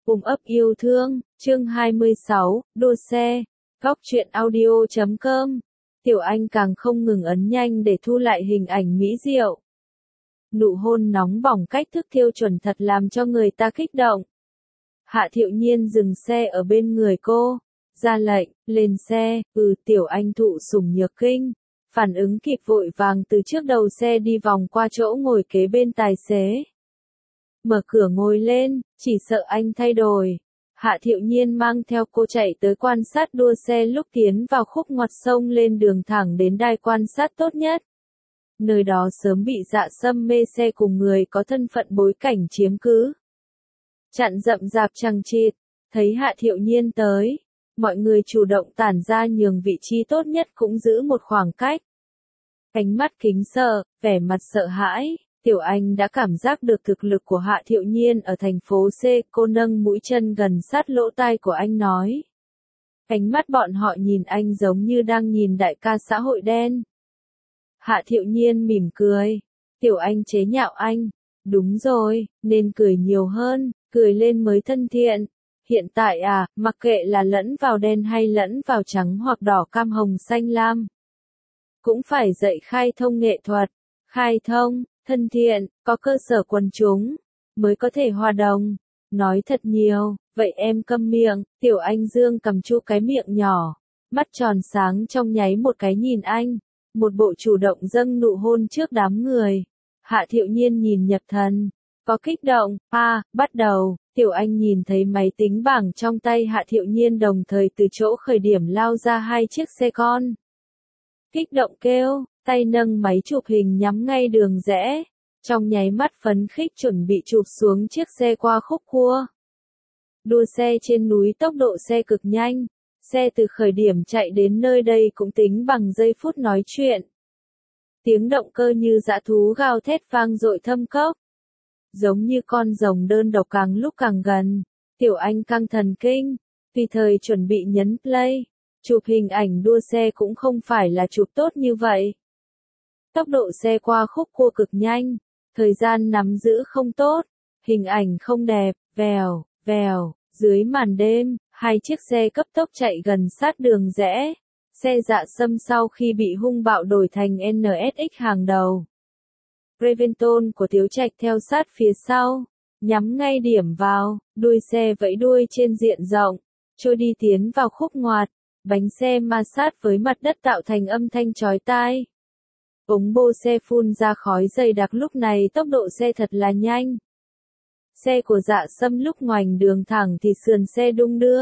Cùng ấp yêu thương, chương 26, đua xe, góc truyện audio.com. Tiểu Anh càng không ngừng ấn nhanh để thu lại hình ảnh mỹ diệu. Nụ hôn nóng bỏng cách thức thiêu chuẩn thật làm cho người ta kích động. Hạ Thiệu Nhiên dừng xe ở bên người cô, ra lệnh, lên xe, Tiểu Anh thụ sủng nhược kinh, phản ứng kịp vội vàng từ trước đầu xe đi vòng qua chỗ ngồi kế bên tài xế. Mở cửa ngồi lên, chỉ sợ anh thay đổi. Hạ Thiệu Nhiên mang theo cô chạy tới quan sát đua xe lúc tiến vào khúc ngoặt sông lên đường thẳng đến đài quan sát tốt nhất. Nơi đó sớm bị Dạ Sâm mê xe cùng người có thân phận bối cảnh chiếm cứ. Chặn rậm rạp chằng chịt, thấy Hạ Thiệu Nhiên tới, mọi người chủ động tản ra nhường vị trí tốt nhất cũng giữ một khoảng cách. Ánh mắt kính sợ, vẻ mặt sợ hãi. Tiểu Anh đã cảm giác được thực lực của Hạ Thiệu Nhiên ở thành phố C, cô nâng mũi chân gần sát lỗ tai của anh nói. Ánh mắt bọn họ nhìn anh giống như đang nhìn đại ca xã hội đen. Hạ Thiệu Nhiên mỉm cười. Tiểu Anh chế nhạo anh. Đúng rồi, nên cười nhiều hơn, cười lên mới thân thiện. Hiện tại mặc kệ là lẫn vào đen hay lẫn vào trắng hoặc đỏ cam hồng xanh lam. Cũng phải dạy khai thông nghệ thuật. Khai thông, thân thiện, có cơ sở quần chúng, mới có thể hòa đồng. Nói thật nhiều, vậy em câm miệng. Tiểu Anh dương cầm chu cái miệng nhỏ, mắt tròn sáng trong nháy một cái nhìn anh. Một bộ chủ động dâng nụ hôn trước đám người. Hạ Thiệu Nhiên nhìn nhập thần, có kích động, bắt đầu. Tiểu Anh nhìn thấy máy tính bảng trong tay Hạ Thiệu Nhiên đồng thời từ chỗ khởi điểm lao ra hai chiếc xe con. Kích động kêu, tay nâng máy chụp hình nhắm ngay đường rẽ, trong nháy mắt phấn khích chuẩn bị chụp xuống chiếc xe qua khúc cua. Đua xe trên núi tốc độ xe cực nhanh, xe từ khởi điểm chạy đến nơi đây cũng tính bằng giây phút nói chuyện. Tiếng động cơ như dã thú gào thét vang dội thâm cốc. Giống như con rồng đơn độc càng lúc càng gần, Tiểu Anh căng thần kinh, tùy thời chuẩn bị nhấn play. Chụp hình ảnh đua xe cũng không phải là chụp tốt như vậy. Tốc độ xe qua khúc cua cực nhanh, thời gian nắm giữ không tốt, hình ảnh không đẹp, vèo, vèo, dưới màn đêm, hai chiếc xe cấp tốc chạy gần sát đường rẽ. Xe Dạ Sâm sau khi bị hung bạo đổi thành NSX hàng đầu. Preventon của Tiếu Trạch theo sát phía sau, nhắm ngay điểm vào, đuôi xe vẫy đuôi trên diện rộng, trôi đi tiến vào khúc ngoặt, bánh xe ma sát với mặt đất tạo thành âm thanh chói tai. Ống bô xe phun ra khói dày đặc lúc này tốc độ xe thật là nhanh. Xe của Dạ Sâm lúc ngoảnh đường thẳng thì sườn xe đung đưa.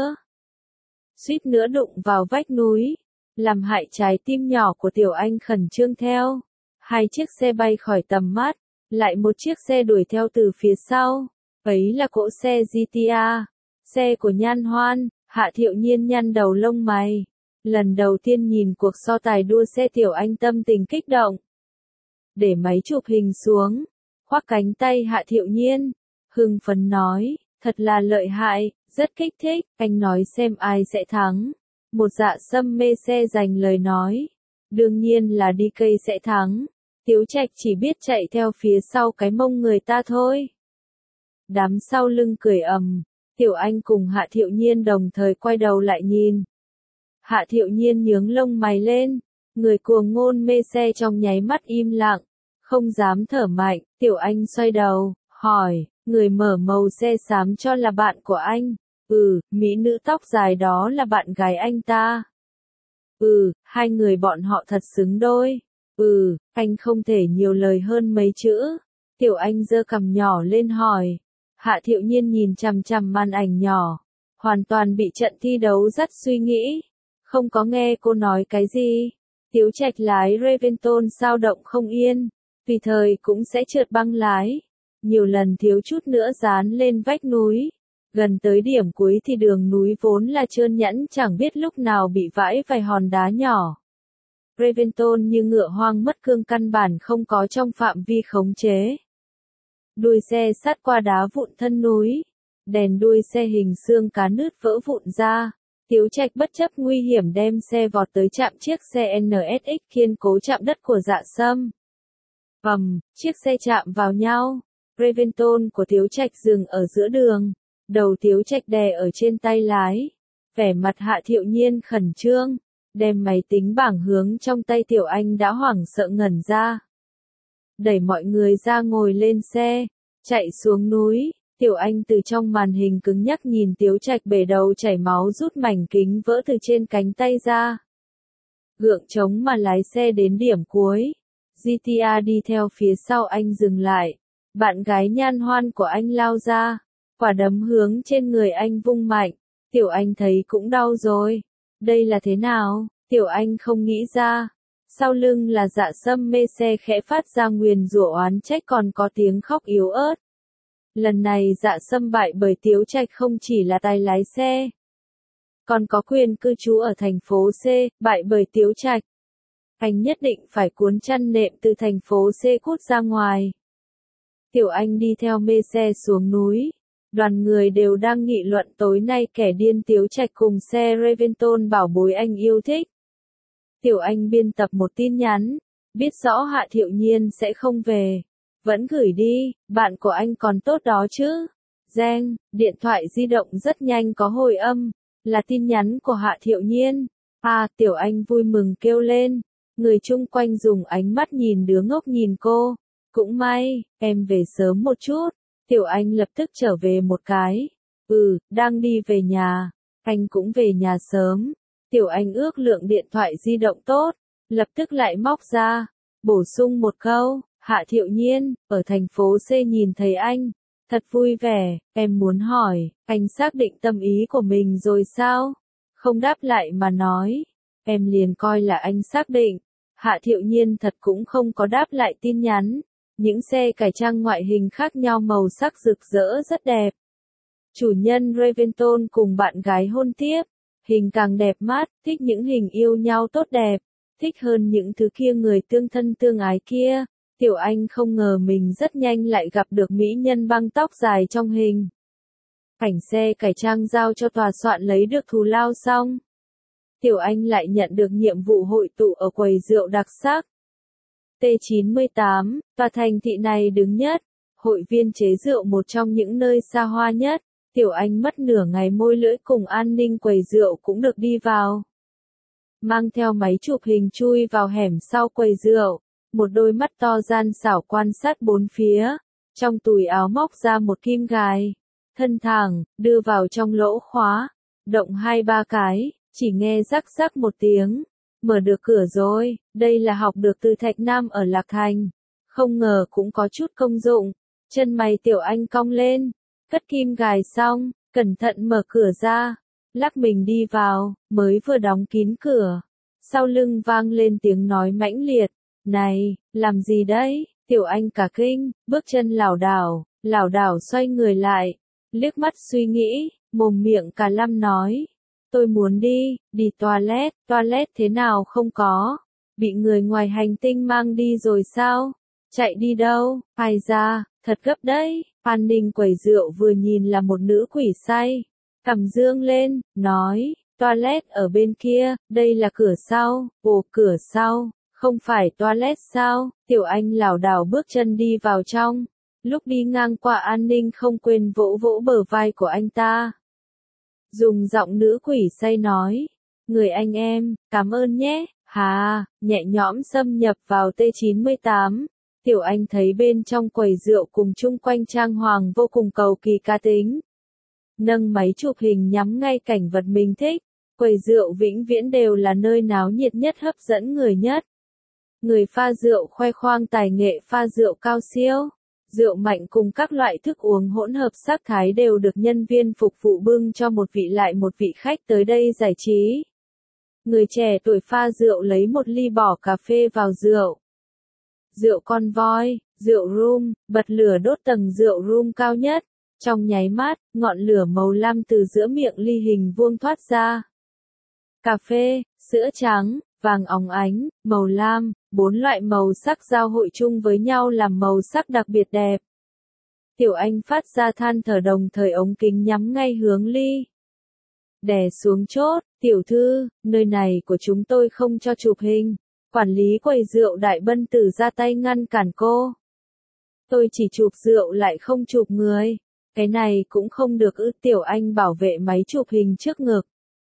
Suýt nữa đụng vào vách núi, làm hại trái tim nhỏ của Tiểu Anh khẩn trương theo. Hai chiếc xe bay khỏi tầm mắt, lại một chiếc xe đuổi theo từ phía sau. Ấy là cỗ xe GTA, xe của Nhan Hoan. Hạ Thiệu Nhiên nhăn đầu lông mày. Lần đầu tiên nhìn cuộc so tài đua xe Tiểu Anh tâm tình kích động. Để máy chụp hình xuống, khoác cánh tay Hạ Thiệu Nhiên, hưng phấn nói, thật là lợi hại, rất kích thích, anh nói xem ai sẽ thắng. Một Dạ Sâm mê xe dành lời nói, đương nhiên là đi cây sẽ thắng, Tiếu Trạch chỉ biết chạy theo phía sau cái mông người ta thôi. Đám sau lưng cười ầm. Tiểu Anh cùng Hạ Thiệu Nhiên đồng thời quay đầu lại nhìn. Hạ Thiệu Nhiên nhướng lông mày lên, người cuồng ngôn mê xe trong nháy mắt im lặng, không dám thở mạnh. Tiểu Anh xoay đầu, hỏi, người mở màu xe xám cho là bạn của anh. Mỹ nữ tóc dài đó là bạn gái anh ta. Hai người bọn họ thật xứng đôi. Anh không thể nhiều lời hơn mấy chữ. Tiểu Anh giơ cằm nhỏ lên hỏi. Hạ Thiệu Nhiên nhìn chằm chằm màn ảnh nhỏ, hoàn toàn bị trận thi đấu dắt suy nghĩ, không có nghe cô nói cái gì. Tiếu Trạch lái Preventon sao động không yên, tùy thời cũng sẽ trượt băng lái, nhiều lần thiếu chút nữa dán lên vách núi. Gần tới điểm cuối thì đường núi vốn là trơn nhẵn chẳng biết lúc nào bị vãi vài hòn đá nhỏ. Preventon như ngựa hoang mất cương căn bản không có trong phạm vi khống chế. Đuôi xe sát qua đá vụn thân núi, đèn đuôi xe hình xương cá nứt vỡ vụn ra. Tiếu Trạch bất chấp nguy hiểm đem xe vọt tới chạm chiếc xe NSX kiên cố chạm đất của Dạ Sâm. Chiếc xe chạm vào nhau. Preventon của Tiếu Trạch dừng ở giữa đường. Đầu Tiếu Trạch đè ở trên tay lái. Vẻ mặt Hạ Thiệu Nhiên khẩn trương, đem máy tính bảng hướng trong tay Tiểu Anh đã hoảng sợ ngẩn ra. Đẩy mọi người ra ngồi lên xe, chạy xuống núi. Tiểu Anh từ trong màn hình cứng nhắc nhìn Tiếu Trạch bể đầu chảy máu rút mảnh kính vỡ từ trên cánh tay ra. Gượng chống mà lái xe đến điểm cuối. GTA đi theo phía sau anh dừng lại. Bạn gái nhan hoan của anh lao ra. Quả đấm hướng trên người anh vung mạnh. Tiểu Anh thấy cũng đau rồi. Đây là thế nào? Tiểu Anh không nghĩ ra. Sau lưng là Dạ Sâm mê xe khẽ phát ra nguyền rủa oán trách còn có tiếng khóc yếu ớt. Lần này Dạ Sâm bại bởi Tiếu Trạch không chỉ là tài lái xe, còn có quyền cư trú ở thành phố C, bại bởi Tiếu Trạch. Anh nhất định phải cuốn chăn nệm từ thành phố C cút ra ngoài. Tiểu Anh đi theo mê xe xuống núi. Đoàn người đều đang nghị luận tối nay kẻ điên Tiếu Trạch cùng xe Reventon bảo bối anh yêu thích. Tiểu Anh biên tập một tin nhắn, biết rõ Hạ Thiệu Nhiên sẽ không về. Vẫn gửi đi, bạn của anh còn tốt đó chứ. Reng, điện thoại di động rất nhanh có hồi âm, là tin nhắn của Hạ Thiệu Nhiên. Tiểu Anh vui mừng kêu lên. Người chung quanh dùng ánh mắt nhìn đứa ngốc nhìn cô. Cũng may, em về sớm một chút. Tiểu Anh lập tức trở về một cái. Đang đi về nhà. Anh cũng về nhà sớm. Tiểu Anh ước lượng điện thoại di động tốt. Lập tức lại móc ra. Bổ sung một câu. Hạ Thiệu Nhiên, ở thành phố C nhìn thấy anh. Thật vui vẻ, em muốn hỏi, anh xác định tâm ý của mình rồi sao? Không đáp lại mà nói. Em liền coi là anh xác định. Hạ Thiệu Nhiên thật cũng không có đáp lại tin nhắn. Những xe cải trang ngoại hình khác nhau màu sắc rực rỡ rất đẹp. Chủ nhân Reventon cùng bạn gái hôn tiếp. Hình càng đẹp mắt, thích những hình yêu nhau tốt đẹp. Thích hơn những thứ kia người tương thân tương ái kia. Tiểu Anh không ngờ mình rất nhanh lại gặp được mỹ nhân băng tóc dài trong hình. Cảnh xe cải trang giao cho tòa soạn lấy được thù lao xong. Tiểu Anh lại nhận được nhiệm vụ hội tụ ở quầy rượu đặc sắc. T98, tòa thành thị này đứng nhất. Hội viên chế rượu một trong những nơi xa hoa nhất. Tiểu Anh mất nửa ngày môi lưỡi cùng an ninh quầy rượu cũng được đi vào. Mang theo máy chụp hình chui vào hẻm sau quầy rượu. Một đôi mắt to gian xảo quan sát bốn phía. Trong túi áo móc ra một kim gài. Thân thẳng, đưa vào trong lỗ khóa. Động 2-3 cái, chỉ nghe rắc rắc một tiếng. Mở được cửa rồi, đây là học được từ Thạch Nam ở Lạc Thành. Không ngờ cũng có chút công dụng. Chân mày Tiểu Anh cong lên. Cất kim gài xong, cẩn thận mở cửa ra. Lắc mình đi vào, mới vừa đóng kín cửa. Sau lưng vang lên tiếng nói mãnh liệt. Này, làm gì đấy? Tiểu Anh cả kinh, bước chân lảo đảo xoay người lại. Liếc mắt suy nghĩ, mồm miệng cả lăm nói. Tôi muốn đi toilet thế nào không có? Bị người ngoài hành tinh mang đi rồi sao? Chạy đi đâu? Ai ra, thật gấp đấy. An ninh quầy rượu vừa nhìn là một nữ quỷ say. Cằm dương lên, nói, toilet ở bên kia, đây là cửa sau. Ồ, cửa sau, không phải toilet sao? Tiểu Anh lảo đảo bước chân đi vào trong. Lúc đi ngang qua an ninh không quên vỗ vỗ bờ vai của anh ta. Dùng giọng nữ quỷ say nói, người anh em, cảm ơn nhé. Nhẹ nhõm xâm nhập vào T98. Tiểu Anh thấy bên trong quầy rượu cùng chung quanh trang hoàng vô cùng cầu kỳ cá tính. Nâng máy chụp hình nhắm ngay cảnh vật mình thích. Quầy rượu vĩnh viễn đều là nơi náo nhiệt nhất hấp dẫn người nhất. Người pha rượu khoe khoang tài nghệ pha rượu cao siêu. Rượu mạnh cùng các loại thức uống hỗn hợp sắc thái đều được nhân viên phục vụ bưng cho một vị lại một vị khách tới đây giải trí. Người trẻ tuổi pha rượu lấy một ly bỏ cà phê vào rượu. Rượu con voi, rượu rum, bật lửa đốt tầng rượu rum cao nhất. Trong nháy mắt, ngọn lửa màu lam từ giữa miệng ly hình vuông thoát ra. Cà phê, sữa trắng, vàng óng ánh, màu lam, 4 loại màu sắc giao hội chung với nhau làm màu sắc đặc biệt đẹp. Tiểu Anh phát ra than thở đồng thời ống kính nhắm ngay hướng ly. Đè xuống chốt, tiểu thư, nơi này của chúng tôi không cho chụp hình. Quản lý quầy rượu Đại Bân Tử ra tay ngăn cản cô. Tôi chỉ chụp rượu lại không chụp người. Cái này cũng không được ư. Tiểu Anh bảo vệ máy chụp hình trước ngực.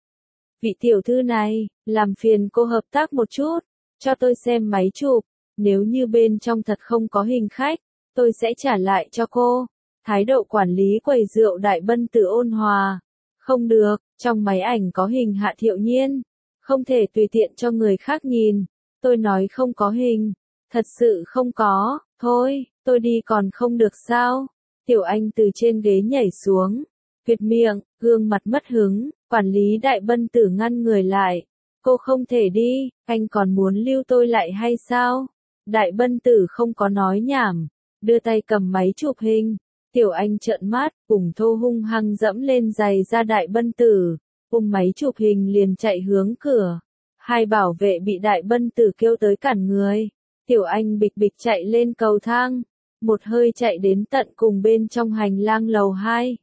Vị tiểu thư này, làm phiền cô hợp tác một chút, cho tôi xem máy chụp, nếu như bên trong thật không có hình khách, tôi sẽ trả lại cho cô. Thái độ quản lý quầy rượu Đại Bân Tử ôn hòa. Không được, trong máy ảnh có hình Hạ Thiệu Nhiên, không thể tùy tiện cho người khác nhìn. Tôi nói không có hình, thật sự không có, thôi, tôi đi còn không được sao? Tiểu Anh từ trên ghế nhảy xuống, huyệt miệng, gương mặt mất hứng, quản lý Đại Bân Tử ngăn người lại. Cô không thể đi, anh còn muốn lưu tôi lại hay sao? Đại Bân Tử không có nói nhảm, đưa tay cầm máy chụp hình. Tiểu Anh trợn mắt, cùng thô hung hăng dẫm lên giày ra Đại Bân Tử, ôm máy chụp hình liền chạy hướng cửa. Hai bảo vệ bị Đại Bân Tử kêu tới cản người. Tiểu Anh bịch bịch chạy lên cầu thang, một hơi chạy đến tận cùng bên trong hành lang lầu 2.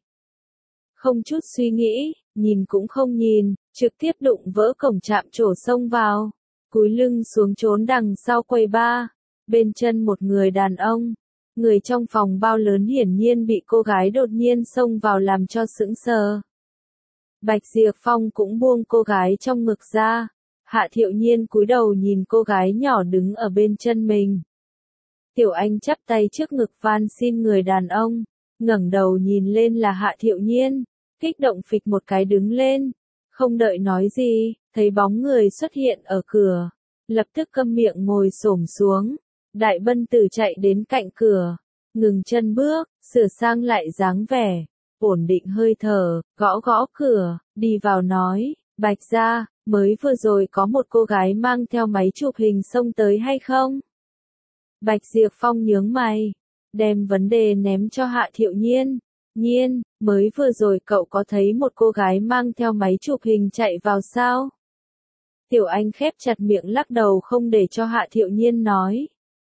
Không chút suy nghĩ, nhìn cũng không nhìn, trực tiếp đụng vỡ cổng trạm trổ xông vào, cúi lưng xuống trốn đằng sau quầy bar, bên chân một người đàn ông. Người trong phòng bao lớn hiển nhiên bị cô gái đột nhiên xông vào làm cho sững sờ. Bạch Diệp Phong cũng buông cô gái trong ngực ra. Hạ Thiệu Nhiên cúi đầu nhìn cô gái nhỏ đứng ở bên chân mình. Tiểu Anh chắp tay trước ngực van xin người đàn ông, ngẩng đầu nhìn lên là Hạ Thiệu Nhiên, kích động phịch một cái đứng lên, không đợi nói gì, thấy bóng người xuất hiện ở cửa, lập tức câm miệng ngồi xổm xuống. Đại Bân Tử chạy đến cạnh cửa, ngừng chân bước, sửa sang lại dáng vẻ, ổn định hơi thở, gõ gõ cửa, đi vào nói, Bạch gia, mới vừa rồi có một cô gái mang theo máy chụp hình xông tới hay không? Bạch Diệp Phong nhướng mày, đem vấn đề ném cho Hạ Thiệu Nhiên. Nhiên, mới vừa rồi cậu có thấy một cô gái mang theo máy chụp hình chạy vào sao? Tiểu Anh khép chặt miệng lắc đầu không để cho Hạ Thiệu Nhiên nói.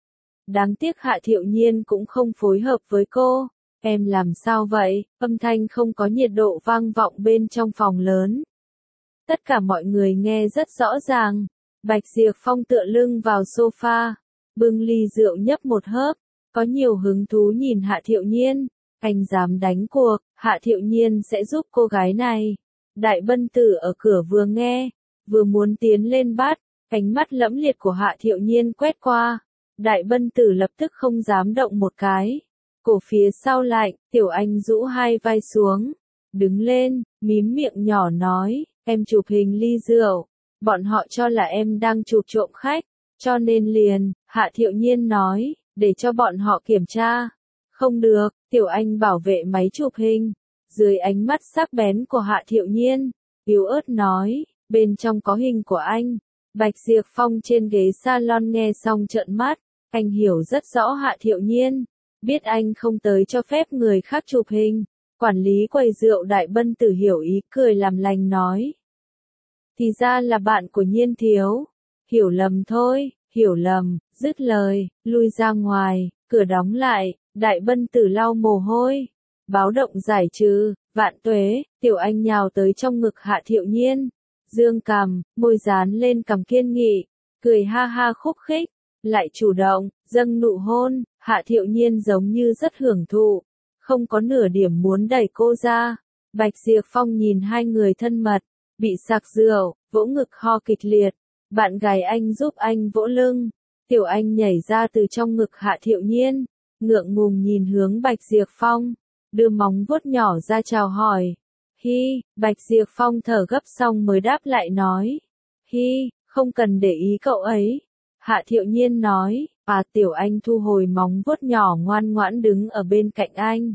Đáng tiếc Hạ Thiệu Nhiên cũng không phối hợp với cô. Em làm sao vậy? Âm thanh không có nhiệt độ vang vọng bên trong phòng lớn. Tất cả mọi người nghe rất rõ ràng. Bạch Diệp Phong tựa lưng vào sofa, bưng ly rượu nhấp một hớp, có nhiều hứng thú nhìn Hạ Thiệu Nhiên. Anh dám đánh cuộc, Hạ Thiệu Nhiên sẽ giúp cô gái này. Đại Bân Tử ở cửa vừa nghe, vừa muốn tiến lên bắt, ánh mắt lẫm liệt của Hạ Thiệu Nhiên quét qua. Đại Bân Tử lập tức không dám động một cái. Cổ phía sau lạnh, Tiểu Anh rũ hai vai xuống, đứng lên, mím miệng nhỏ nói, em chụp hình ly rượu, bọn họ cho là em đang chụp trộm khách, cho nên liền, Hạ Thiệu Nhiên nói, để cho bọn họ kiểm tra. Không được, Tiểu Anh bảo vệ máy chụp hình, dưới ánh mắt sắc bén của Hạ Thiệu Nhiên, yếu ớt nói, bên trong có hình của anh. Bạch Diệp Phong trên ghế salon nghe xong trợn mắt, anh hiểu rất rõ Hạ Thiệu Nhiên, biết anh không tới cho phép người khác chụp hình. Quản lý quầy rượu Đại Bân Tử hiểu ý cười làm lành nói. Thì ra là bạn của Nhiên thiếu. Hiểu lầm thôi, hiểu lầm, dứt lời, lui ra ngoài, cửa đóng lại, Đại Bân Tử lau mồ hôi. Báo động giải trừ, vạn tuế, Tiểu Anh nhào tới trong ngực Hạ Thiệu Nhiên. Dương cằm, môi dán lên cằm kiên nghị, cười ha ha khúc khích, lại chủ động, dâng nụ hôn. Hạ Thiệu Nhiên giống như rất hưởng thụ, không có nửa điểm muốn đẩy cô ra. Bạch Diệp Phong nhìn hai người thân mật, bị sặc rượu, vỗ ngực ho kịch liệt. Bạn gái anh giúp anh vỗ lưng. Tiểu Anh nhảy ra từ trong ngực Hạ Thiệu Nhiên, ngượng ngùng nhìn hướng Bạch Diệp Phong, đưa móng vuốt nhỏ ra chào hỏi. Hi, Bạch Diệp Phong thở gấp xong mới đáp lại nói. Hi, không cần để ý cậu ấy. Hạ Thiệu Nhiên nói, Tiểu Anh thu hồi móng vuốt nhỏ ngoan ngoãn đứng ở bên cạnh anh.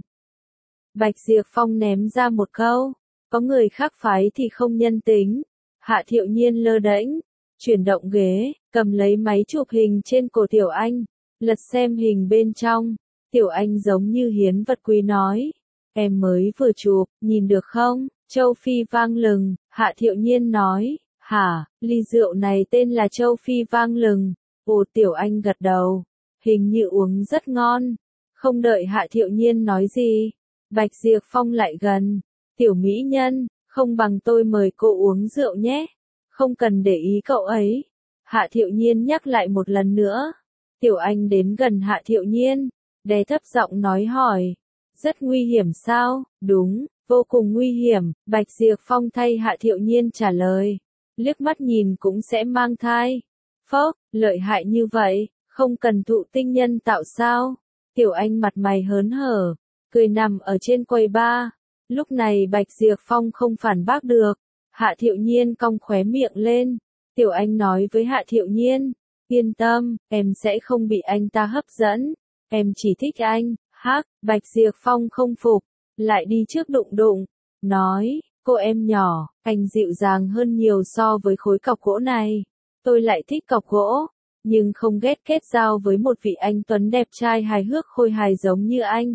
Bạch Diệp Phong ném ra một câu, có người khác phái thì không nhân tính. Hạ Thiệu Nhiên lơ đễnh, chuyển động ghế, cầm lấy máy chụp hình trên cổ Tiểu Anh, lật xem hình bên trong. Tiểu Anh giống như hiến vật quý nói, em mới vừa chụp, nhìn được không? Châu Phi vang lừng. Hạ Thiệu Nhiên nói, hả, ly rượu này tên là Châu Phi vang lừng. Ồ, Tiểu Anh gật đầu, hình như uống rất ngon. Không đợi Hạ Thiệu Nhiên nói gì, Bạch Diệp Phong lại gần. Tiểu mỹ nhân, không bằng tôi mời cô uống rượu nhé. Không cần để ý cậu ấy. Hạ Thiệu Nhiên nhắc lại một lần nữa. Tiểu Anh đến gần Hạ Thiệu Nhiên, đè thấp giọng nói hỏi. Rất nguy hiểm sao? Đúng, vô cùng nguy hiểm, Bạch Diệp Phong thay Hạ Thiệu Nhiên trả lời. Liếc mắt nhìn cũng sẽ mang thai. Phốc, lợi hại như vậy, không cần thụ tinh nhân tạo sao? Tiểu Anh mặt mày hớn hở, cười nằm ở trên quầy bar. Lúc này Bạch Diệp Phong không phản bác được. Hạ Thiệu Nhiên cong khóe miệng lên. Tiểu Anh nói với Hạ Thiệu Nhiên, yên tâm, em sẽ không bị anh ta hấp dẫn. Em chỉ thích anh. Hắc, Bạch Diệp Phong không phục, lại đi trước đụng đụng. Nói, cô em nhỏ, anh dịu dàng hơn nhiều so với khối cọc gỗ này. Tôi lại thích cọc gỗ, nhưng không ghét kết giao với một vị anh tuấn đẹp trai hài hước khôi hài giống như anh.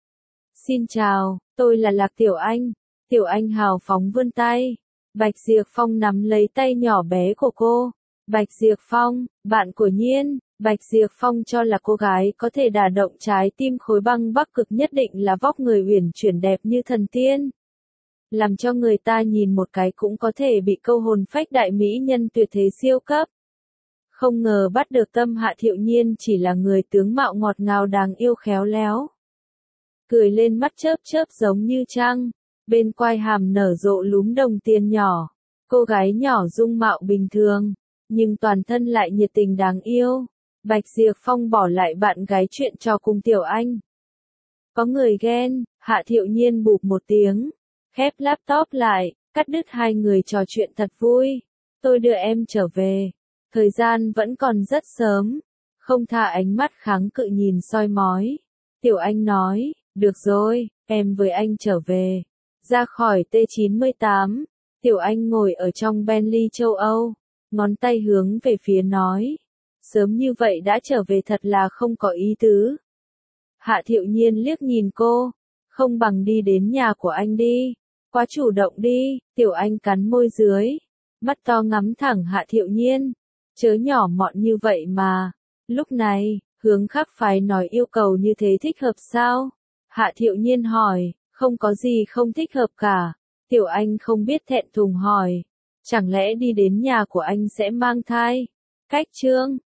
Xin chào, tôi là Lạc Tiểu Anh. Tiểu Anh hào phóng vươn tay. Bạch Diệp Phong nắm lấy tay nhỏ bé của cô. Bạch Diệp Phong, bạn của Nhiên. Bạch Diệp Phong cho là cô gái có thể đả động trái tim khối băng Bắc Cực nhất định là vóc người uyển chuyển đẹp như thần tiên. Làm cho người ta nhìn một cái cũng có thể bị câu hồn phách đại mỹ nhân tuyệt thế siêu cấp. Không ngờ bắt được tâm Hạ Thiệu Nhiên chỉ là người tướng mạo ngọt ngào đáng yêu khéo léo. Cười lên mắt chớp chớp giống như trăng, bên quai hàm nở rộ lúm đồng tiền nhỏ. Cô gái nhỏ dung mạo bình thường, nhưng toàn thân lại nhiệt tình đáng yêu. Bạch Diệp Phong bỏ lại bạn gái chuyện trò cùng Tiểu Anh. Có người ghen, Hạ Thiệu Nhiên bụp một tiếng, khép laptop lại, cắt đứt hai người trò chuyện thật vui. Tôi đưa em trở về. Thời gian vẫn còn rất sớm. Không tha ánh mắt kháng cự nhìn soi mói. Tiểu Anh nói, được rồi, em với anh trở về. Ra khỏi T98, Tiểu Anh ngồi ở trong Bentley châu Âu, ngón tay hướng về phía nói. Sớm như vậy đã trở về thật là không có ý tứ. Hạ Thiệu Nhiên liếc nhìn cô, không bằng đi đến nhà của anh đi. Quá chủ động đi, Tiểu Anh cắn môi dưới, mắt to ngắm thẳng Hạ Thiệu Nhiên. Chớ nhỏ mọn như vậy mà. Lúc này, Hướng Khắc Phái nói yêu cầu như thế thích hợp sao? Hạ Thiệu Nhiên hỏi, không có gì không thích hợp cả. Tiểu Anh không biết thẹn thùng hỏi, chẳng lẽ đi đến nhà của anh sẽ mang thai? Cách chương